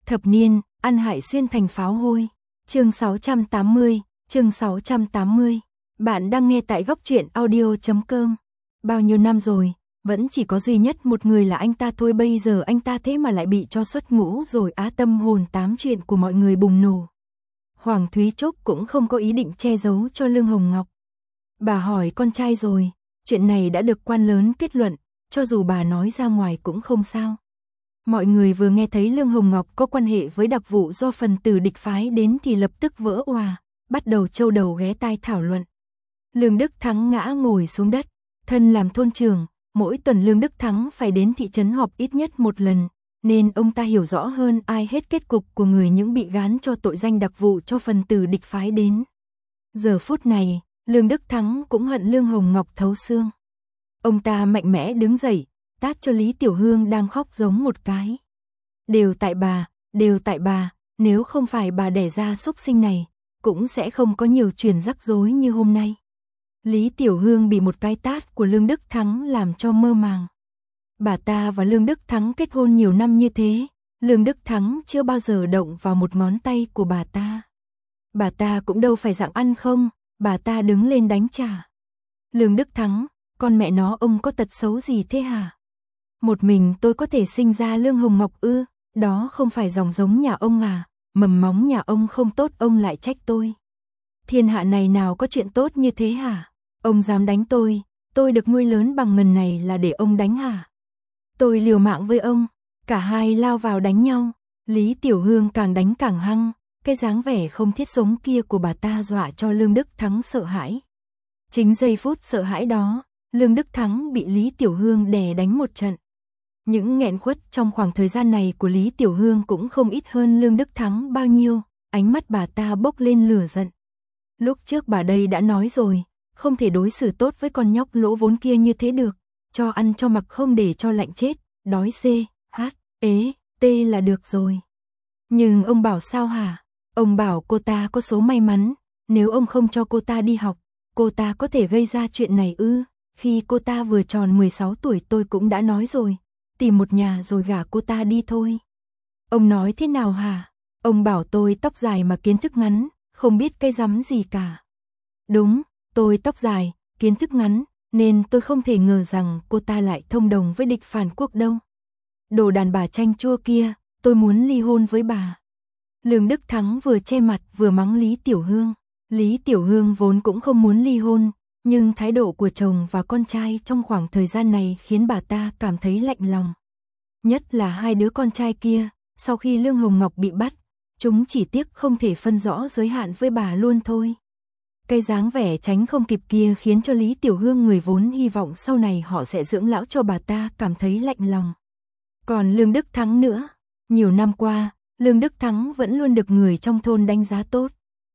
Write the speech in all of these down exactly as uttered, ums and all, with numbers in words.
Thập niên, ăn hại xuyên thành pháo hôi. Chương sáu trăm tám mươi, chương sáu trăm tám mươi. Bạn đang nghe tại góc truyện audio chấm com. Bao nhiêu năm rồi, vẫn chỉ có duy nhất một người là anh ta thôi, bây giờ anh ta thế mà lại bị cho xuất ngũ rồi á. Tâm hồn tám chuyện của mọi người bùng nổ. Hoàng Thúy Trúc cũng không có ý định che giấu cho Lương Hồng Ngọc. Bà hỏi con trai rồi, chuyện này đã được quan lớn kết luận, cho dù bà nói ra ngoài cũng không sao. Mọi người vừa nghe thấy Lương Hồng Ngọc có quan hệ với đặc vụ do phần tử địch phái đến thì lập tức vỡ òa, bắt đầu châu đầu ghé tai thảo luận. Lương Đức Thắng ngã ngồi xuống đất, thân làm thôn trưởng, mỗi tuần Lương Đức Thắng phải đến thị trấn họp ít nhất một lần, nên ông ta hiểu rõ hơn ai hết kết cục của người những bị gán cho tội danh đặc vụ cho phần tử địch phái đến. Giờ phút này, Lương Đức Thắng cũng hận Lương Hồng Ngọc thấu xương. Ông ta mạnh mẽ đứng dậy, tát cho Lý Tiểu Hương đang khóc giống một cái. Đều tại bà, đều tại bà, nếu không phải bà đẻ ra xúc sinh này, cũng sẽ không có nhiều chuyện rắc rối như hôm nay. Lý Tiểu Hương bị một cái tát của Lương Đức Thắng làm cho mơ màng. Bà ta và Lương Đức Thắng kết hôn nhiều năm như thế, Lương Đức Thắng chưa bao giờ động vào một ngón tay của bà ta. Bà ta cũng đâu phải dạng ăn không, bà ta đứng lên đánh trả. Lương Đức Thắng, con mẹ nó ông có tật xấu gì thế hả? Một mình tôi có thể sinh ra Lương Hồng Ngọc ư? Đó không phải dòng giống nhà ông à? Mầm móng nhà ông không tốt ông lại trách tôi. Thiên hạ này nào có chuyện tốt như thế hả? Ông dám đánh tôi, tôi được nuôi lớn bằng ngần này là để ông đánh hả? Tôi liều mạng với ông, cả hai lao vào đánh nhau. Lý Tiểu Hương càng đánh càng hăng, cái dáng vẻ không thiết sống kia của bà ta dọa cho Lương Đức Thắng sợ hãi. Chính giây phút sợ hãi đó, Lương Đức Thắng bị Lý Tiểu Hương đè đánh một trận. Những nghẹn khuất trong khoảng thời gian này của Lý Tiểu Hương cũng không ít hơn Lương Đức Thắng bao nhiêu, ánh mắt bà ta bốc lên lửa giận. Lúc trước bà đây đã nói rồi, không thể đối xử tốt với con nhóc lỗ vốn kia như thế được, cho ăn cho mặc không để cho lạnh chết, đói c, h, ế, t là được rồi. Nhưng ông bảo sao hả? Ông bảo cô ta có số may mắn, nếu ông không cho cô ta đi học, cô ta có thể gây ra chuyện này ư? Khi cô ta vừa tròn mười sáu tuổi tôi cũng đã nói rồi, tìm một nhà rồi gả cô ta đi thôi. Ông nói thế nào hả? Ông bảo tôi tóc dài mà kiến thức ngắn, không biết cái rắm gì cả. Đúng, tôi tóc dài, kiến thức ngắn, nên tôi không thể ngờ rằng cô ta lại thông đồng với địch phản quốc đâu. Đồ đàn bà chanh chua kia, tôi muốn ly hôn với bà. Lương Đức Thắng vừa che mặt vừa mắng Lý Tiểu Hương. Lý Tiểu Hương vốn cũng không muốn ly hôn, nhưng thái độ của chồng và con trai trong khoảng thời gian này khiến bà ta cảm thấy lạnh lòng. Nhất là hai đứa con trai kia, sau khi Lương Hồng Ngọc bị bắt, chúng chỉ tiếc không thể phân rõ giới hạn với bà luôn thôi. Cái dáng vẻ tránh không kịp kia khiến cho Lý Tiểu Hương, người vốn hy vọng sau này họ sẽ dưỡng lão cho bà ta, cảm thấy lạnh lòng. Còn Lương Đức Thắng nữa, nhiều năm qua, Lương Đức Thắng vẫn luôn được người trong thôn đánh giá tốt.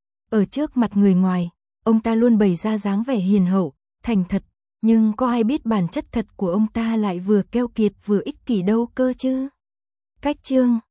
Ở trước mặt người ngoài, ông ta luôn bày ra dáng vẻ hiền hậu, thành thật, nhưng có ai biết bản chất thật của ông ta lại vừa keo kiệt vừa ích kỷ đâu cơ chứ. Cách chương